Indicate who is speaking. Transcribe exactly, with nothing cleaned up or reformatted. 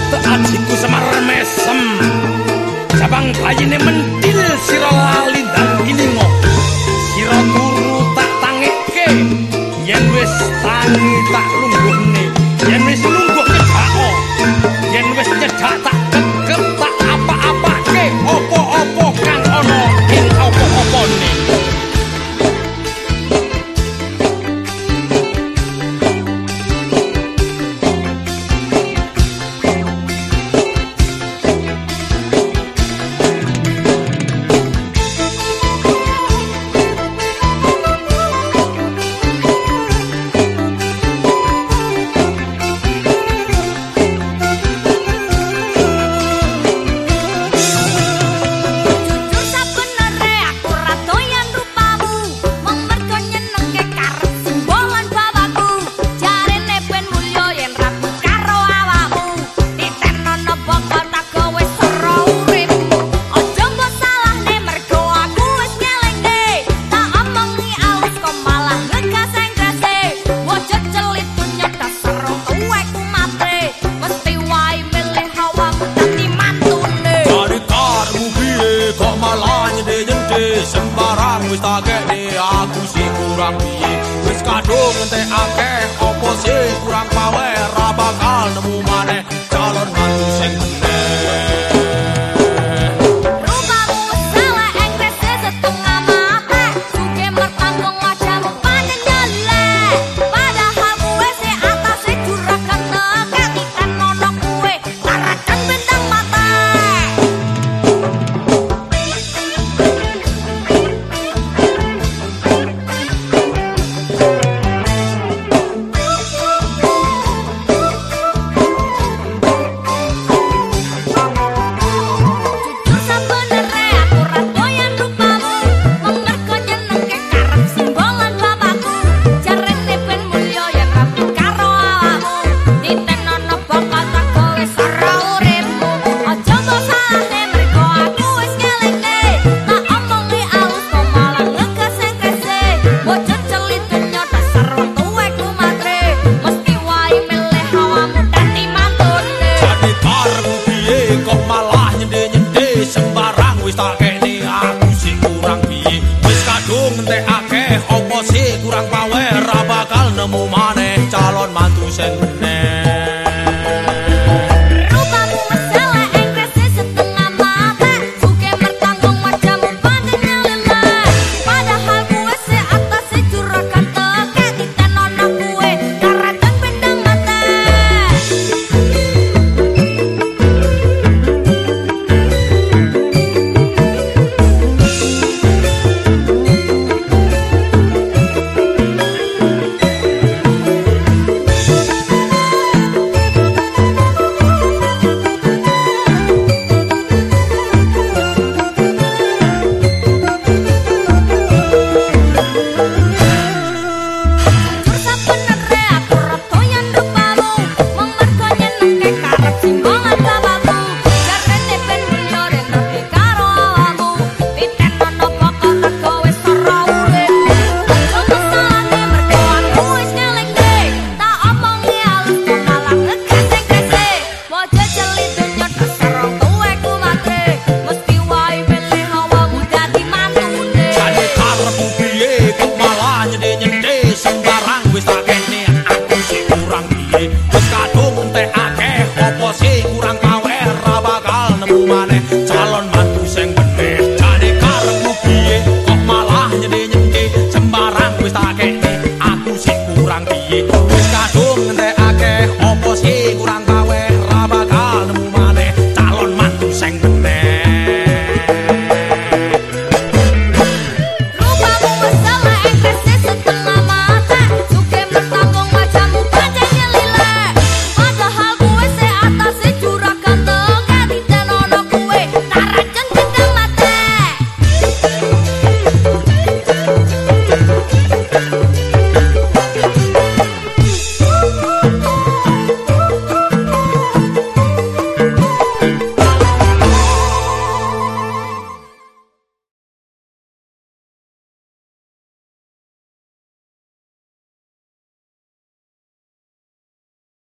Speaker 1: ajiku semar mesem jabang bayine mendil sira lali dan iningo sira turu tak tangeke yen wis tangi tak lungguhne yen wis lungguh cedhako yen wis cedhak tak gegep tak apa-apake opo-opo kang ana ing opo-opone.
Speaker 2: Sembarang wis takekne aku sing kurang piye wis kadung entekake opo sih kurang pawer ra bakal nemu maneh calon mantu sing sembarang wis takekne aku sing kurang piye wis kadung entekake opo sih kurang pawer ra bakal nemu maneh calon mantu sing